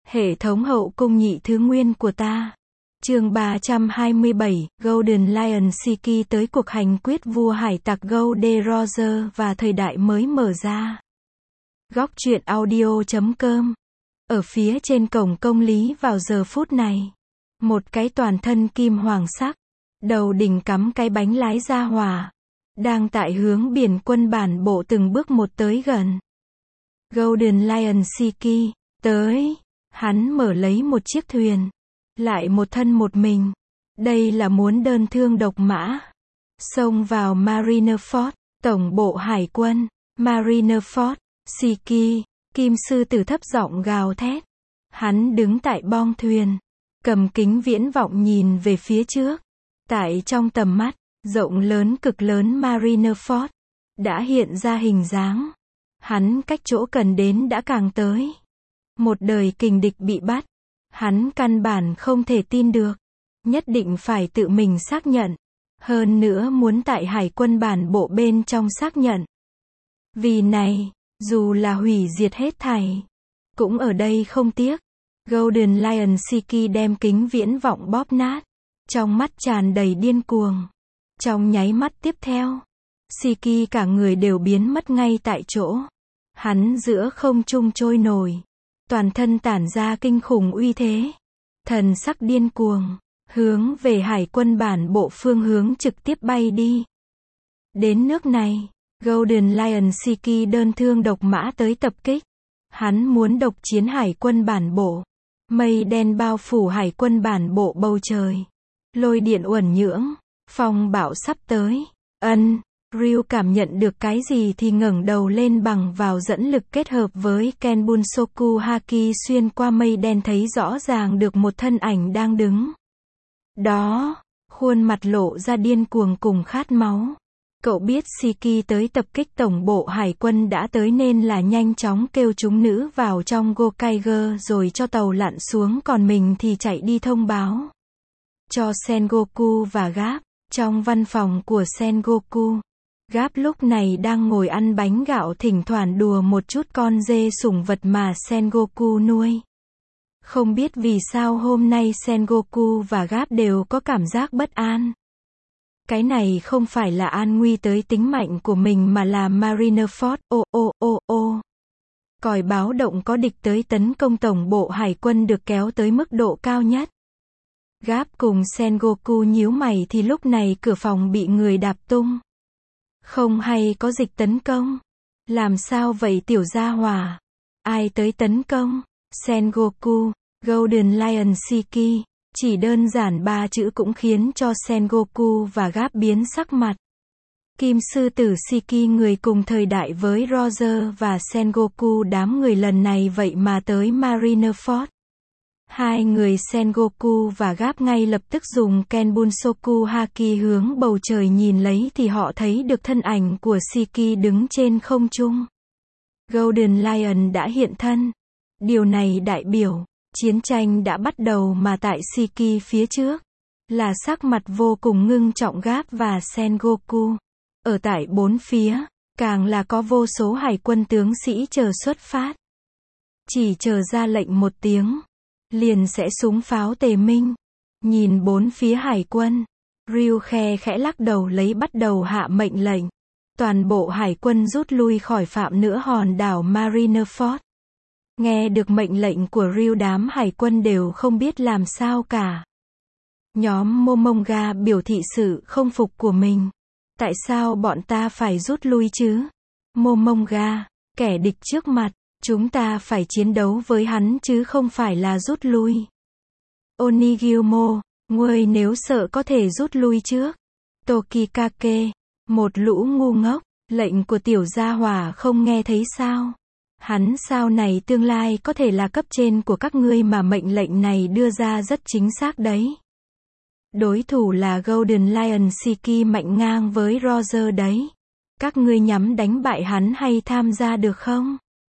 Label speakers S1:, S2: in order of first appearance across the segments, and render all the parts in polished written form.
S1: Hệ thống hậu cung nhị thứ nguyên của ta. Chương 327, Golden Lion Siki tới cuộc hành quyết vua hải tặc Gold Roger và thời đại mới mở ra. Góc truyện audio.com. Ở phía trên cổng công lý vào giờ phút này, một cái toàn thân kim hoàng sắc, đầu đỉnh cắm cái bánh lái ra hỏa, đang tại hướng biển quân bản bộ từng bước một tới gần. Golden Lion Siki, tới. Hắn mở lấy một chiếc thuyền, lại một thân một mình. Đây là muốn đơn thương độc mã. Xông vào Marineford, tổng bộ hải quân. Marineford, Siki, kim sư tử thấp giọng gào thét. Hắn đứng tại bong thuyền, cầm kính viễn vọng nhìn về phía trước. Tại trong tầm mắt, rộng lớn cực lớn Marineford đã hiện ra hình dáng. Hắn cách chỗ cần đến đã càng tới. Một đời kình địch bị bắt. Hắn căn bản không thể tin được. Nhất định phải tự mình xác nhận. Hơn nữa muốn tại hải quân bản bộ bên trong xác nhận. Vì này, dù là hủy diệt hết thảy, cũng ở đây không tiếc. Golden Lion Siki đem kính viễn vọng bóp nát. Trong mắt tràn đầy điên cuồng. Trong nháy mắt tiếp theo, Siki cả người đều biến mất ngay tại chỗ. Hắn giữa không trung trôi nổi. Toàn thân tản ra kinh khủng uy thế. Thần sắc điên cuồng, hướng về hải quân bản bộ phương hướng trực tiếp bay đi. Đến nước này, Golden Lion Siki đơn thương độc mã tới tập kích. Hắn muốn độc chiến hải quân bản bộ. Mây đen bao phủ hải quân bản bộ bầu trời. Lôi điện uẩn nhưỡng, phong bão sắp tới. Ryu cảm nhận được cái gì thì ngẩng đầu lên bằng vào dẫn lực kết hợp với Kenbunsoku Haki xuyên qua mây đen thấy rõ ràng được một thân ảnh đang đứng. Đó, khuôn mặt lộ ra điên cuồng cùng khát máu. Cậu biết Siki tới tập kích tổng bộ hải quân đã tới nên là nhanh chóng kêu chúng nữ vào trong Gokaiger rồi cho tàu lặn xuống còn mình thì chạy đi thông báo cho Sengoku và Gap. Trong văn phòng của Sengoku, Gap lúc này đang ngồi ăn bánh gạo thỉnh thoảng đùa một chút con dê sủng vật mà Sengoku nuôi. Không biết vì sao hôm nay Sengoku và Gap đều có cảm giác bất an. Cái này không phải là an nguy tới tính mạnh của mình mà là Marineford, còi báo động có địch tới tấn công tổng bộ hải quân được kéo tới mức độ cao nhất. Gap cùng Sengoku nhíu mày thì lúc này cửa phòng bị người đạp tung. Không hay có dịch tấn công. Làm sao vậy tiểu gia hỏa? Ai tới tấn công? Sengoku, Golden Lion Siki. Chỉ đơn giản 3 chữ cũng khiến cho Sengoku và Gap biến sắc mặt. Kim sư tử Siki người cùng thời đại với Roger và Sengoku đám người lần này vậy mà tới Marineford. Hai người Sengoku và Gap ngay lập tức dùng Kenbunsoku Haki hướng bầu trời nhìn lấy thì họ thấy được thân ảnh của Siki đứng trên không trung. Golden Lion đã hiện thân. Điều này đại biểu, chiến tranh đã bắt đầu mà tại Siki phía trước, là sắc mặt vô cùng ngưng trọng Gap và Sengoku. Ở tại bốn phía, càng là có vô số hải quân tướng sĩ chờ xuất phát. Chỉ chờ ra lệnh một tiếng, liền sẽ súng pháo tề minh. Nhìn bốn phía hải quân, Ryu khe khẽ lắc đầu lấy bắt đầu hạ mệnh lệnh. Toàn bộ hải quân rút lui khỏi phạm nữa hòn đảo Marineford. Nghe được mệnh lệnh của Ryu đám hải quân đều không biết làm sao cả. Nhóm Momonga biểu thị sự không phục của mình. Tại sao bọn ta phải rút lui chứ? Momonga, kẻ địch trước mặt. Chúng ta phải chiến đấu với hắn chứ không phải là rút lui. Onigyomo, ngươi nếu sợ có thể rút lui trước. Tokikake, một lũ ngu ngốc, lệnh của tiểu gia hỏa không nghe thấy sao? Hắn sau này tương lai có thể là cấp trên của các ngươi mà mệnh lệnh này đưa ra rất chính xác đấy. Đối thủ là Golden Lion Siki mạnh ngang với Roger đấy. Các ngươi nhắm đánh bại hắn hay tham gia được không?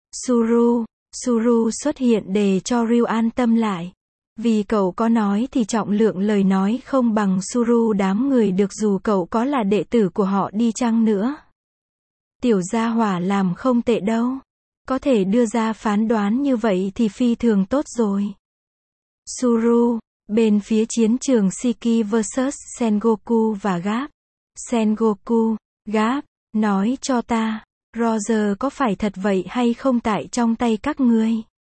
S1: Suru xuất hiện để cho Ryu an tâm lại. Vì cậu có nói thì trọng lượng lời nói không bằng Suru đám người được dù cậu có là đệ tử của họ đi chăng nữa. Tiểu gia hỏa làm không tệ đâu. Có thể đưa ra phán đoán như vậy thì phi thường tốt rồi. Suru, bên phía chiến trường Shiki vs Sengoku và Garp. Sengoku, Garp, nói cho ta, Roger có phải thật vậy hay không tại trong tay các ngươi?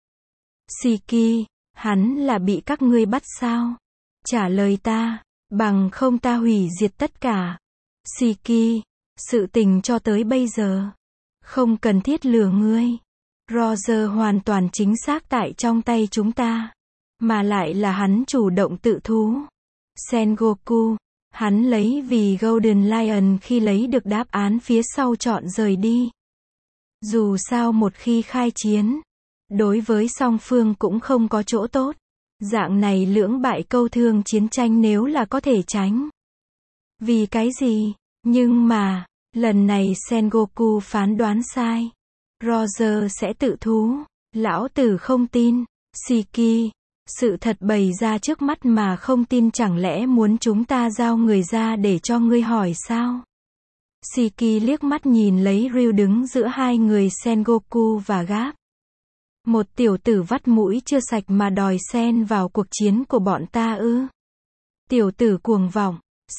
S1: Shiki, hắn là bị các ngươi bắt sao? Trả lời ta, bằng không ta hủy diệt tất cả. Shiki, sự tình cho tới bây giờ, không cần thiết lừa ngươi. Roger hoàn toàn chính xác tại trong tay chúng ta, mà lại là hắn chủ động tự thú. Sengoku, hắn lấy vì Golden Lion khi lấy được đáp án phía sau chọn rời đi. Dù sao một khi khai chiến, đối với song phương cũng không có chỗ tốt. Dạng này lưỡng bại câu thương chiến tranh nếu là có thể tránh. Vì cái gì? Nhưng mà, lần này Sengoku phán đoán sai. Roger sẽ tự thú. Lão tử không tin. Shiki, sự thật bày ra trước mắt mà không tin, chẳng lẽ muốn chúng ta giao người ra để cho ngươi hỏi sao? Shiki liếc mắt nhìn lấy Ryu đứng giữa hai người Sengoku và Garp. Một tiểu tử vắt mũi chưa sạch mà đòi xen vào cuộc chiến của bọn ta ư? Tiểu tử cuồng vọng.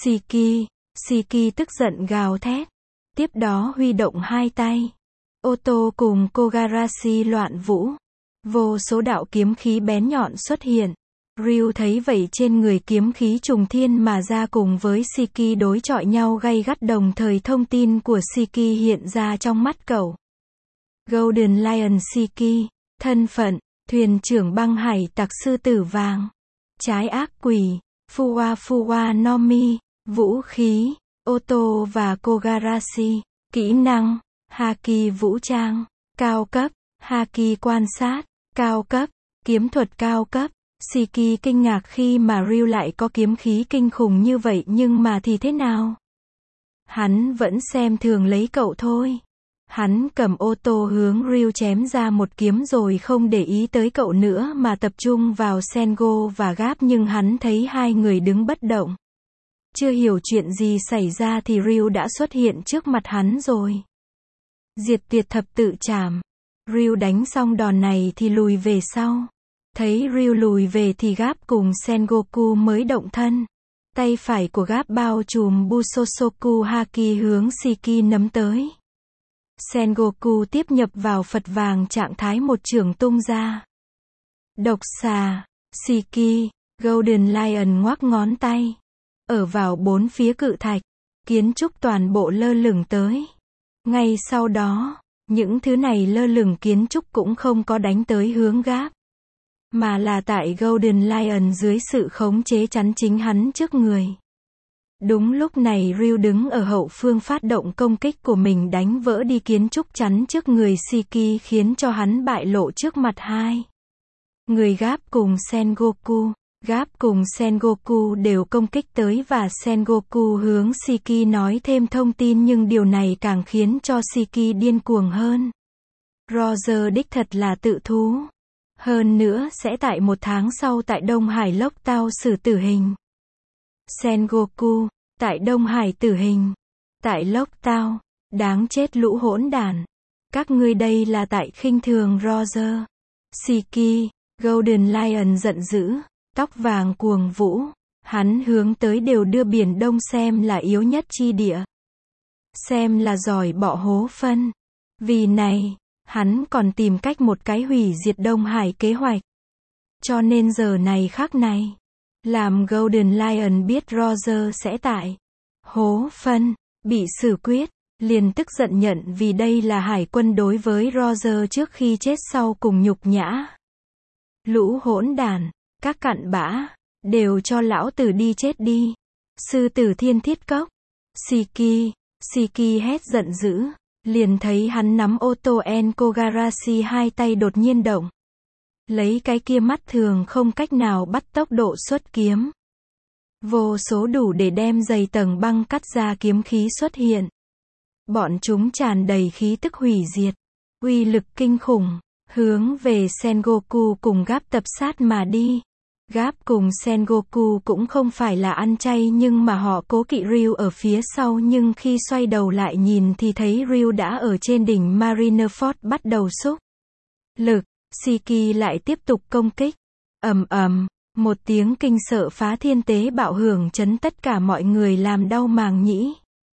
S1: Shiki tức giận gào thét. Tiếp đó huy động hai tay. Oto cùng Kogarashi loạn vũ. Vô số đạo kiếm khí bén nhọn xuất hiện. Ryu thấy vậy trên người kiếm khí trùng thiên mà ra cùng với Shiki đối chọi nhau gay gắt, đồng thời thông tin của Shiki hiện ra trong mắt cậu. Golden Lion Shiki, thân phận, thuyền trưởng băng hải tặc sư tử vàng. Trái ác quỷ, Fuwa Nomi, vũ khí, Oto và Kogarashi, kỹ năng, Haki vũ trang, cao cấp, Haki quan sát, cao cấp, kiếm thuật cao cấp. Shiki kinh ngạc khi mà Ryu lại có kiếm khí kinh khủng như vậy, nhưng mà thì thế nào? Hắn vẫn xem thường lấy cậu thôi. Hắn cầm ô tô hướng Ryu chém ra một kiếm rồi không để ý tới cậu nữa mà tập trung vào Sengo và Garp, nhưng hắn thấy hai người đứng bất động. Chưa hiểu chuyện gì xảy ra thì Ryu đã xuất hiện trước mặt hắn rồi. Diệt tuyệt thập tự chảm. Ryu đánh xong đòn này thì lùi về sau. Thấy Ryu lùi về thì Garp cùng Sengoku mới động thân. Tay phải của Garp bao trùm Busosoku Haki hướng Shiki nắm tới. Sengoku tiếp nhập vào Phật vàng trạng thái một chưởng tung ra. Độc xà, Shiki, Golden Lion ngoắc ngón tay. Ở vào bốn phía cự thạch, kiến trúc toàn bộ lơ lửng tới. Ngay sau đó, những thứ này lơ lửng kiến trúc cũng không có đánh tới hướng Garp, mà là tại Golden Lion dưới sự khống chế chắn chính hắn trước người. Đúng lúc này Ryu đứng ở hậu phương phát động công kích của mình đánh vỡ đi kiến trúc chắn trước người Shiki, khiến cho hắn bại lộ trước mặt hai người Garp cùng Sengoku. Garp cùng Sengoku đều công kích tới và Sengoku hướng Shiki nói thêm thông tin, nhưng điều này càng khiến cho Shiki điên cuồng hơn. Roger đích thật là tự thú. Hơn nữa sẽ tại một tháng sau tại Đông Hải Lốc Tao xử tử hình. Sengoku, tại Đông Hải tử hình. Tại Lốc Tao, đáng chết lũ hỗn đản. Các ngươi đây là tại khinh thường Roger. Shiki, Golden Lion giận dữ, tóc vàng cuồng vũ. Hắn hướng tới đều đưa Biển Đông xem là yếu nhất chi địa. Xem là giỏi bọ hố phân. Vì này, hắn còn tìm cách một cái hủy diệt Đông Hải kế hoạch. Cho nên giờ này khắc này, làm Golden Lion biết Roger sẽ tại hố phân, bị xử quyết, liền tức giận nhận vì đây là hải quân đối với Roger trước khi chết sau cùng nhục nhã. Lũ hỗn đản, các cặn bã, đều cho lão tử đi chết đi. Sư tử Thiên Thiết Cốc. Shiki hét giận dữ. Liền thấy hắn nắm Oto Kogarashi hai tay đột nhiên động. Lấy cái kia mắt thường không cách nào bắt tốc độ xuất kiếm. Vô số đủ để đem dày tầng băng cắt ra kiếm khí xuất hiện. Bọn chúng tràn đầy khí tức hủy diệt, uy lực kinh khủng, hướng về Sengoku cùng Garp tập sát mà đi. Garp cùng Sengoku cũng không phải là ăn chay, nhưng mà họ cố kỵ Ryu ở phía sau, nhưng khi xoay đầu lại nhìn thì thấy Ryu đã ở trên đỉnh Marineford bắt đầu xúc lực, Shiki lại tiếp tục công kích. Ầm ầm, một tiếng kinh sợ phá thiên tế bạo hưởng chấn tất cả mọi người làm đau màng nhĩ.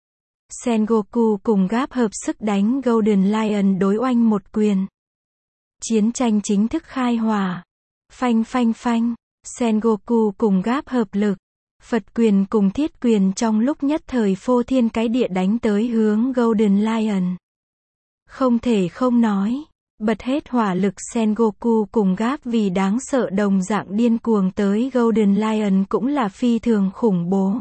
S1: Sengoku cùng Garp hợp sức đánh Golden Lion đối oanh một quyền. Chiến tranh chính thức khai hỏa. Phanh phanh phanh, Sengoku cùng Garp hợp lực. Phật quyền cùng thiết quyền trong lúc nhất thời phô thiên cái địa đánh tới hướng Golden Lion. Không thể không nói, bật hết hỏa lực Sengoku cùng Garp vì đáng sợ đồng dạng điên cuồng tới Golden Lion cũng là phi thường khủng bố.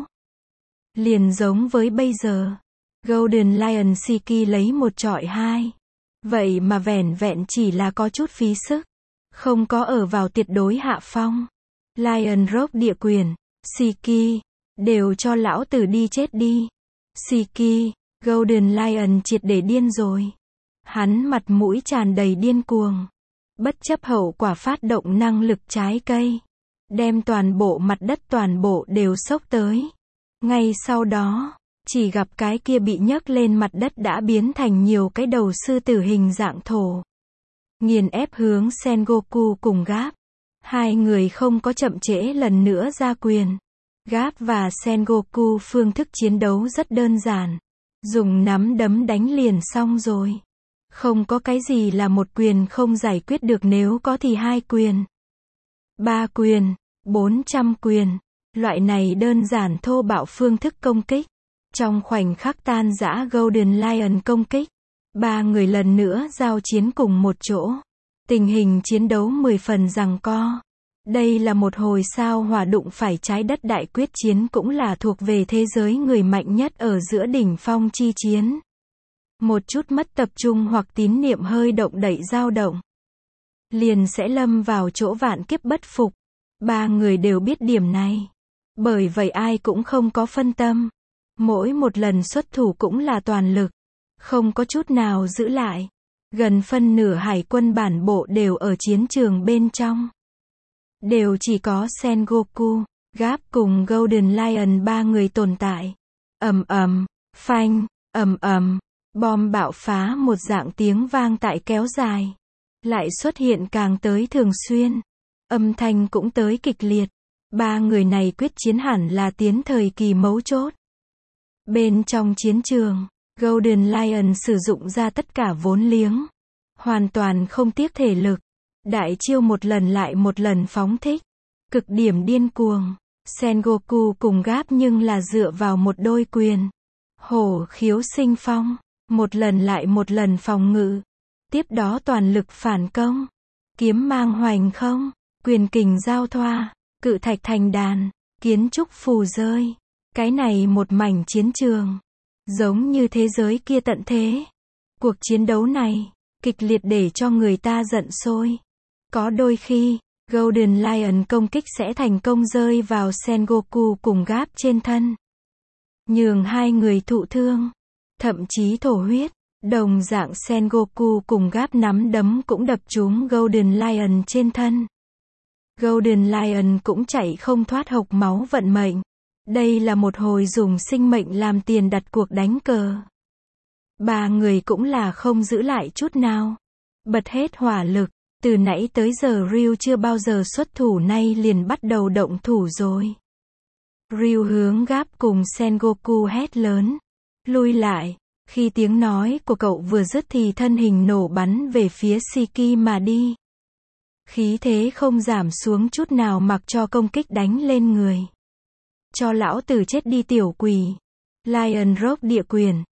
S1: Liền giống với bây giờ, Golden Lion Shiki lấy một chọi hai. Vậy mà vẻn vẹn chỉ là có chút phí sức, không có ở vào tuyệt đối hạ phong. Lion Rock địa quyền, Shiki, đều cho lão tử đi chết đi. Shiki, Golden Lion triệt để điên rồi. Hắn mặt mũi tràn đầy điên cuồng. Bất chấp hậu quả phát động năng lực trái cây. Đem toàn bộ mặt đất toàn bộ đều xốc tới. Ngay sau đó, chỉ gặp cái kia bị nhấc lên mặt đất đã biến thành nhiều cái đầu sư tử hình dạng thổ. Nghiền ép hướng Sengoku cùng Garp. Hai người không có chậm trễ lần nữa ra quyền. Garp và Sengoku phương thức chiến đấu rất đơn giản. Dùng nắm đấm đánh liền xong rồi. Không có cái gì là một quyền không giải quyết được, nếu có thì 2 quyền, 3 quyền, 400 quyền. Loại này đơn giản thô bạo phương thức công kích. Trong khoảnh khắc tan rã Golden Lion công kích. 3 người lần nữa giao chiến cùng một chỗ. Tình hình chiến đấu 10 phần giằng co. Đây là một hồi sao hỏa đụng phải trái đất đại quyết chiến, cũng là thuộc về thế giới người mạnh nhất ở giữa đỉnh phong chi chiến. Một chút mất tập trung hoặc tín niệm hơi động đậy dao động, liền sẽ lâm vào chỗ vạn kiếp bất phục. 3 người đều biết điểm này. Bởi vậy ai cũng không có phân tâm. Mỗi một lần xuất thủ cũng là toàn lực. Không có chút nào giữ lại. Gần phân nửa hải quân bản bộ đều ở chiến trường bên trong. Đều chỉ có Sengoku, Garp cùng Golden Lion 3 người tồn tại. Ầm ầm, phanh, ầm ầm, bom bạo phá một dạng tiếng vang tại kéo dài. Lại xuất hiện càng tới thường xuyên. Âm thanh cũng tới kịch liệt. 3 người này quyết chiến hẳn là tiến thời kỳ mấu chốt. Bên trong chiến trường, Golden Lion sử dụng ra tất cả vốn liếng. Hoàn toàn không tiếc thể lực. Đại chiêu một lần lại một lần phóng thích. Cực điểm điên cuồng. Sengoku cùng Garp nhưng là dựa vào một đôi quyền. Hổ khiếu sinh phong. Một lần lại một lần phòng ngự. Tiếp đó toàn lực phản công. Kiếm mang hoành không. Quyền kình giao thoa. Cự thạch thành đàn. Kiến trúc phù rơi. Cái này một mảnh chiến trường. Giống như thế giới kia tận thế. Cuộc chiến đấu này, kịch liệt để cho người ta giận sôi. Có đôi khi, Golden Lion công kích sẽ thành công rơi vào Sengoku cùng Garp trên thân. Nhường 2 người thụ thương. Thậm chí thổ huyết. Đồng dạng Sengoku cùng Garp nắm đấm cũng đập trúng Golden Lion trên thân. Golden Lion cũng chạy không thoát hộc máu vận mệnh. Đây là một hồi dùng sinh mệnh làm tiền đặt cuộc đánh cờ. 3 người cũng là không giữ lại chút nào. Bật hết hỏa lực. Từ nãy tới giờ Ryu chưa bao giờ xuất thủ, nay liền bắt đầu động thủ rồi. Ryu hướng Garp cùng Sengoku hét lớn. Lui lại. Khi tiếng nói của cậu vừa dứt thì thân hình nổ bắn về phía Shiki mà đi. Khí thế không giảm xuống chút nào, mặc cho công kích đánh lên người. Cho lão tử chết đi tiểu quỷ. Lion Rock địa quyền.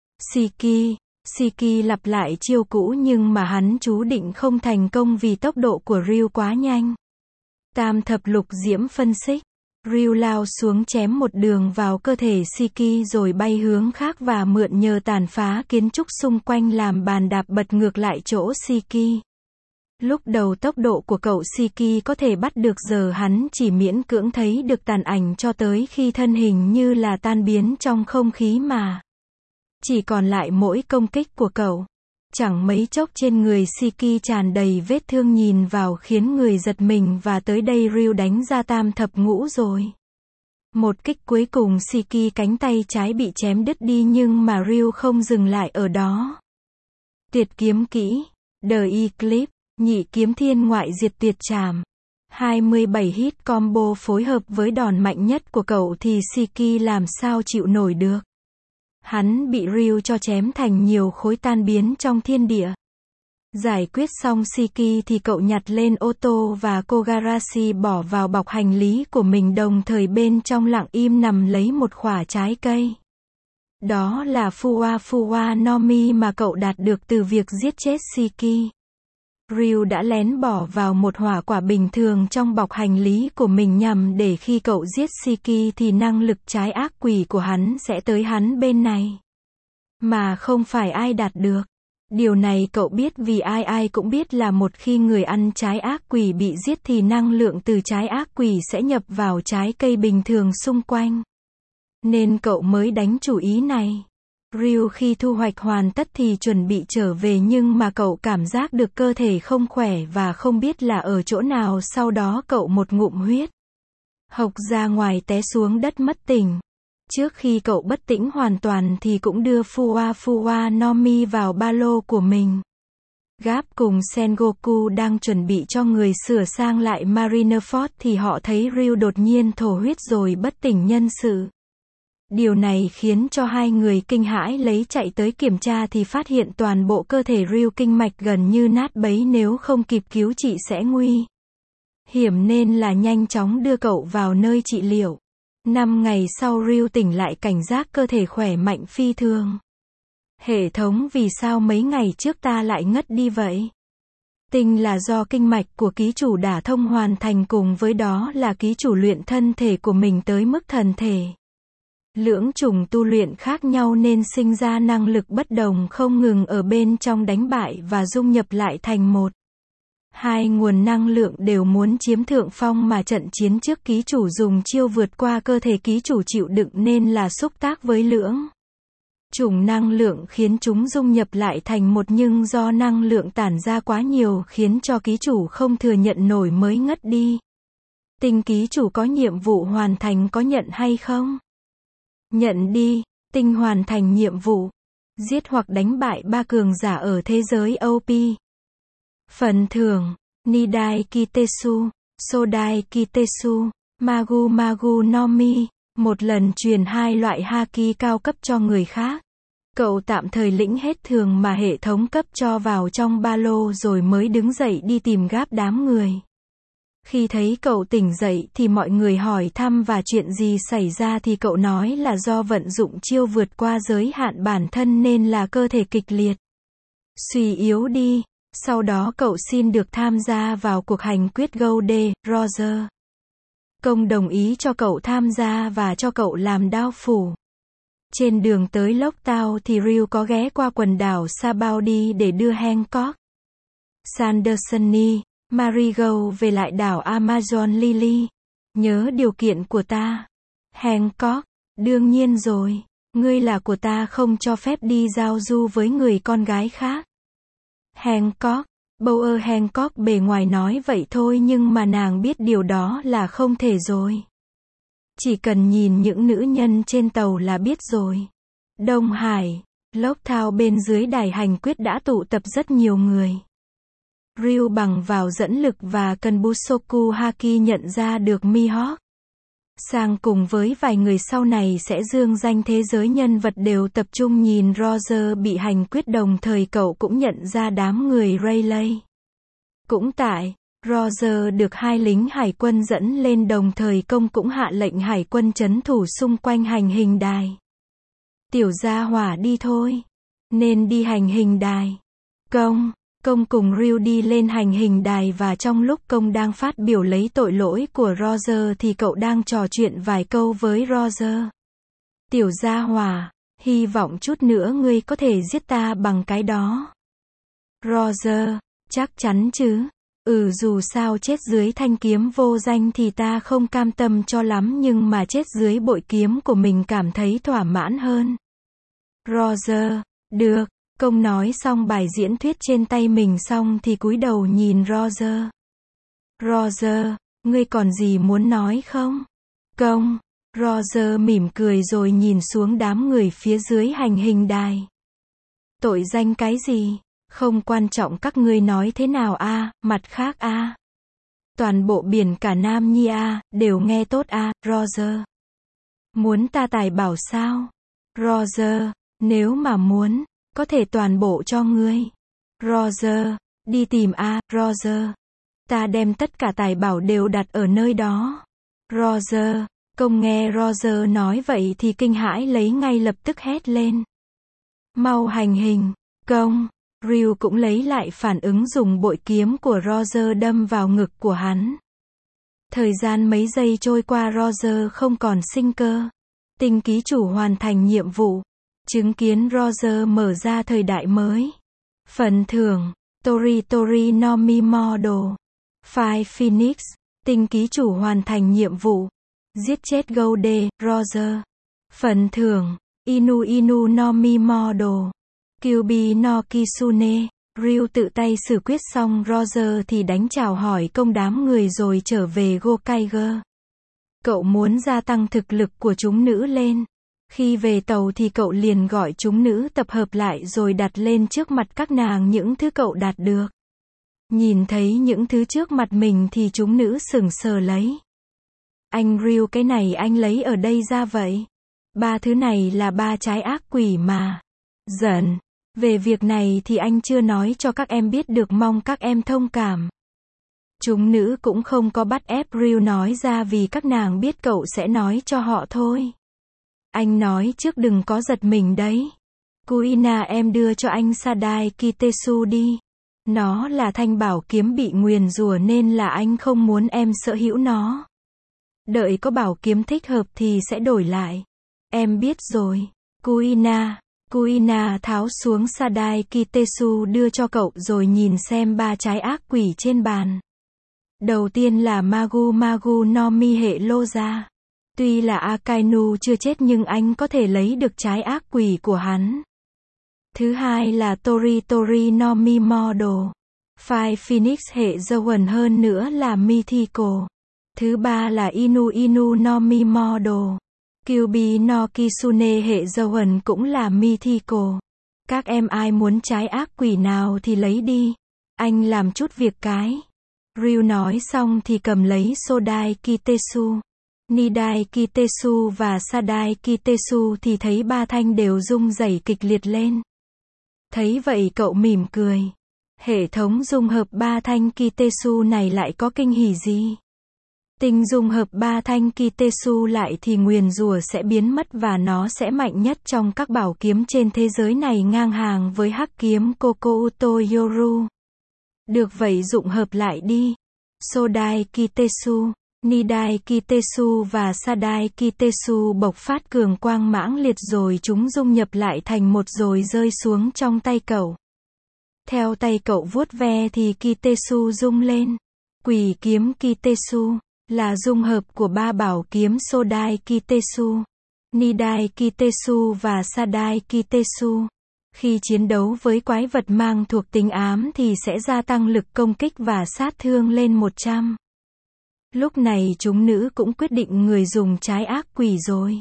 S1: Shiki lặp lại chiêu cũ, nhưng mà hắn chú định không thành công vì tốc độ của Ryu quá nhanh. Tam thập lục diễm phân xích. Ryu lao xuống chém một đường vào cơ thể Shiki rồi bay hướng khác và mượn nhờ tàn phá kiến trúc xung quanh làm bàn đạp bật ngược lại chỗ Shiki. Lúc đầu tốc độ của cậu Shiki có thể bắt được, giờ hắn chỉ miễn cưỡng thấy được tàn ảnh cho tới khi thân hình như là tan biến trong không khí mà. Chỉ còn lại mỗi công kích của cậu. Chẳng mấy chốc trên người Shiki tràn đầy vết thương, nhìn vào khiến người giật mình, và tới đây Ryu đánh ra tam thập ngũ rồi. Một kích cuối cùng Shiki cánh tay trái bị chém đứt đi, nhưng mà Ryu không dừng lại ở đó. Tuyệt kiếm kỹ, The Eclipse. Nhị kiếm thiên ngoại diệt tuyệt trảm. 27 hit combo phối hợp với đòn mạnh nhất của cậu thì Shiki làm sao chịu nổi được. Hắn bị Ryu cho chém thành nhiều khối tan biến trong thiên địa. Giải quyết xong Shiki thì cậu nhặt lên ô tô và Kogarashi bỏ vào bọc hành lý của mình, đồng thời bên trong lặng im nằm lấy một quả trái cây. Đó là Fuwa no Mi mà cậu đạt được từ việc giết chết Shiki. Ryu đã lén bỏ vào một hỏa quả bình thường trong bọc hành lý của mình nhằm để khi cậu giết Shiki thì năng lực trái ác quỷ của hắn sẽ tới hắn bên này. Mà không phải ai đạt được. Điều này cậu biết vì ai cũng biết là một khi người ăn trái ác quỷ bị giết thì năng lượng từ trái ác quỷ sẽ nhập vào trái cây bình thường xung quanh. Nên cậu mới đánh chủ ý này. Ryu khi thu hoạch hoàn tất thì chuẩn bị trở về nhưng mà cậu cảm giác được cơ thể không khỏe và không biết là ở chỗ nào, sau đó cậu một ngụm huyết hộc ra ngoài té xuống đất mất tỉnh. Trước khi cậu bất tỉnh hoàn toàn thì cũng đưa Fuwa no Mi vào ba lô của mình. Gap cùng Sengoku đang chuẩn bị cho người sửa sang lại Marineford thì họ thấy Ryu đột nhiên thổ huyết rồi bất tỉnh nhân sự. Điều này khiến cho hai người kinh hãi, lấy chạy tới kiểm tra thì phát hiện toàn bộ cơ thể Ryu kinh mạch gần như nát bấy, nếu không kịp cứu trị sẽ nguy hiểm nên là nhanh chóng đưa cậu vào nơi trị liệu. 5 ngày sau Ryu tỉnh lại cảnh giác cơ thể khỏe mạnh phi thường. Hệ thống, vì sao mấy ngày trước ta lại ngất đi vậy? Tinh là do kinh mạch của ký chủ đả thông hoàn thành, cùng với đó là ký chủ luyện thân thể của mình tới mức thần thể. Lưỡng chủng tu luyện khác nhau nên sinh ra năng lực bất đồng không ngừng ở bên trong đánh bại và dung nhập lại thành một. Hai nguồn năng lượng đều muốn chiếm thượng phong mà trận chiến trước ký chủ dùng chiêu vượt qua cơ thể ký chủ chịu đựng nên là xúc tác với lưỡng chủng năng lượng khiến chúng dung nhập lại thành một, nhưng do năng lượng tản ra quá nhiều khiến cho ký chủ không thừa nhận nổi mới ngất đi. Tinh ký chủ có nhiệm vụ hoàn thành, có nhận hay không? Nhận đi. Tinh hoàn thành nhiệm vụ. Giết hoặc đánh bại 3 cường giả ở thế giới OP. Phần thưởng: Nidai Kitesu, Sodai Kitesu, Magu no Mi. Một lần truyền 2 loại haki cao cấp cho người khác. Cậu tạm thời lĩnh hết thường mà hệ thống cấp cho vào trong ba lô rồi mới đứng dậy đi tìm Gáp đám người. Khi thấy cậu tỉnh dậy thì mọi người hỏi thăm và chuyện gì xảy ra thì cậu nói là do vận dụng chiêu vượt qua giới hạn bản thân nên là cơ thể kịch liệt suy yếu đi. Sau đó cậu xin được tham gia vào cuộc hành quyết Golden Roger. Công đồng ý cho cậu tham gia và cho cậu làm đao phủ. Trên đường tới Lockdown thì Ryu có ghé qua quần đảo Sabaody để đưa Hancock, Sandersony, Marigo về lại đảo Amazon. Lily, nhớ điều kiện của ta. Hancock, đương nhiên rồi, ngươi là của ta, không cho phép đi giao du với người con gái khác. Hancock, Bower Hancock bề ngoài nói vậy thôi nhưng mà nàng biết điều đó là không thể rồi. Chỉ cần nhìn những nữ nhân trên tàu là biết rồi. Đông Hải, Lockdown, bên dưới đài hành quyết đã tụ tập rất nhiều người. Ryu bằng vào dẫn lực và Kanbusoku Haki nhận ra được Mihawk. Sang cùng với vài người sau này sẽ dương danh thế giới nhân vật đều tập trung nhìn Roger bị hành quyết, đồng thời cậu cũng nhận ra đám người Rayleigh. Cũng tại Roger được 2 lính hải quân dẫn lên, đồng thời công cũng hạ lệnh hải quân trấn thủ xung quanh hành hình đài. Tiểu gia hỏa đi thôi. Nên đi hành hình đài. Công cùng Ryu đi lên hành hình đài và trong lúc công đang phát biểu lấy tội lỗi của Roger thì cậu đang trò chuyện vài câu với Roger. Tiểu gia hỏa, hy vọng chút nữa ngươi có thể giết ta bằng cái đó. Roger, chắc chắn chứ? Dù sao chết dưới thanh kiếm vô danh thì ta không cam tâm cho lắm, nhưng mà chết dưới bội kiếm của mình cảm thấy thỏa mãn hơn. Roger, được. Công nói xong bài diễn thuyết trên tay mình xong thì cúi đầu nhìn Roger. Roger, ngươi còn gì muốn nói không? Công. Roger mỉm cười rồi nhìn xuống đám người phía dưới hành hình đài. Tội danh cái gì? Không quan trọng các ngươi nói thế nào a, mặt khác a. Toàn bộ biển cả Nam Nhi a, đều nghe tốt a, Roger. Muốn ta tài bảo sao? Roger, nếu mà muốn, có thể toàn bộ cho ngươi. Roger, đi tìm a, Roger. Ta đem tất cả tài bảo đều đặt ở nơi đó. Roger, công nghe Roger nói vậy thì kinh hãi lấy ngay lập tức hét lên. Mau hành hình, công. Ryu cũng lấy lại phản ứng dùng bội kiếm của Roger đâm vào ngực của hắn. Thời gian mấy giây trôi qua Roger không còn sinh cơ. Tinh ký chủ hoàn thành nhiệm vụ. Chứng kiến Roger mở ra thời đại mới. Phần thưởng, Tori no Mi Model. File Phoenix, tinh ký chủ hoàn thành nhiệm vụ. Giết chết Golde, Roger. Phần thưởng, Inu no Mi Model. Kyuubi no Kitsune. Ryu tự tay xử quyết xong Roger thì đánh chào hỏi công đám người rồi trở về Gokaiger. Cậu muốn gia tăng thực lực của chúng nữ lên. Khi về tàu thì cậu liền gọi chúng nữ tập hợp lại rồi đặt lên trước mặt các nàng những thứ cậu đạt được. Nhìn thấy những thứ trước mặt mình thì chúng nữ sững sờ lấy. Anh Ryu, cái này anh lấy ở đây ra vậy? 3 thứ này là 3 trái ác quỷ mà. Giận. Về việc này thì anh chưa nói cho các em biết được, mong các em thông cảm. Chúng nữ cũng không có bắt ép Ryu nói ra vì các nàng biết cậu sẽ nói cho họ thôi. Anh nói trước đừng có giật mình đấy. Kuina, em đưa cho anh Sadai Kitesu đi. Nó là thanh bảo kiếm bị nguyền rủa nên là anh không muốn em sở hữu nó. Đợi có bảo kiếm thích hợp thì sẽ đổi lại. Em biết rồi. Kuina tháo xuống Sadai Kitesu đưa cho cậu rồi nhìn xem 3 trái ác quỷ trên bàn. Đầu tiên là Magu no Mi hệ Loja. Tuy là Akainu chưa chết nhưng anh có thể lấy được trái ác quỷ của hắn. Thứ hai là Tori no Mi Model. File Phoenix hệ Zoan, hơn nữa là Mythical. Thứ ba là Inu no Mi Model. Kyuubi no Kitsune hệ Zoan cũng là Mythical. Các em ai muốn trái ác quỷ nào thì lấy đi. Anh làm chút việc cái. Ryu nói xong thì cầm lấy Sodai Kitesu, Nidai Kitesu và Sadai Kitesu thì thấy 3 thanh đều rung rẩy kịch liệt lên. Thấy vậy cậu mỉm cười. Hệ thống dung hợp 3 thanh Kitesu này lại có kinh hỉ gì? Tinh dung hợp 3 thanh Kitesu lại thì nguyền rủa sẽ biến mất và nó sẽ mạnh nhất trong các bảo kiếm trên thế giới này, ngang hàng với hắc kiếm Kokouto Yoru. Được vậy dụng hợp lại đi. Sodai Kitesu, Nidai Kitesu và Sadai Kitesu bộc phát cường quang mãng liệt rồi chúng dung nhập lại thành một rồi rơi xuống trong tay cậu. Theo tay cậu vuốt ve thì Kitesu rung lên. Quỷ kiếm Kitesu là dung hợp của 3 bảo kiếm Sodai Kitesu, Nidai Kitesu và Sadai Kitesu. Khi chiến đấu với quái vật mang thuộc tính ám thì sẽ gia tăng lực công kích và sát thương lên 100. Lúc này chúng nữ cũng quyết định người dùng trái ác quỷ rồi.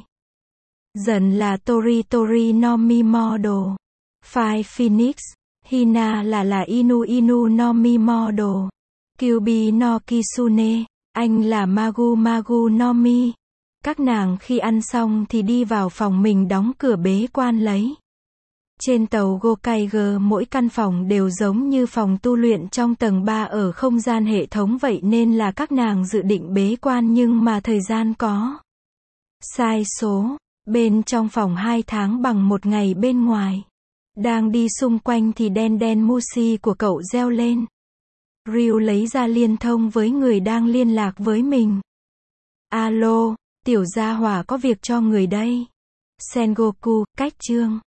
S1: Dần là Tori no Mi Model. File Phoenix. Hina là Inu no Mi Model. Kyuubi no Kitsune. Anh là Magu no Mi. Các nàng khi ăn xong thì đi vào phòng mình đóng cửa bế quan lấy. Trên tàu Gokaiger mỗi căn phòng đều giống như phòng tu luyện trong tầng 3 ở không gian hệ thống vậy nên là các nàng dự định bế quan nhưng mà thời gian có sai số. Bên trong phòng 2 tháng bằng 1 ngày bên ngoài. Đang đi xung quanh thì đen Mushi của cậu reo lên. Ryu lấy ra liên thông với người đang liên lạc với mình. Alo, tiểu gia hỏa có việc cho người đây. Sengoku, cách chương.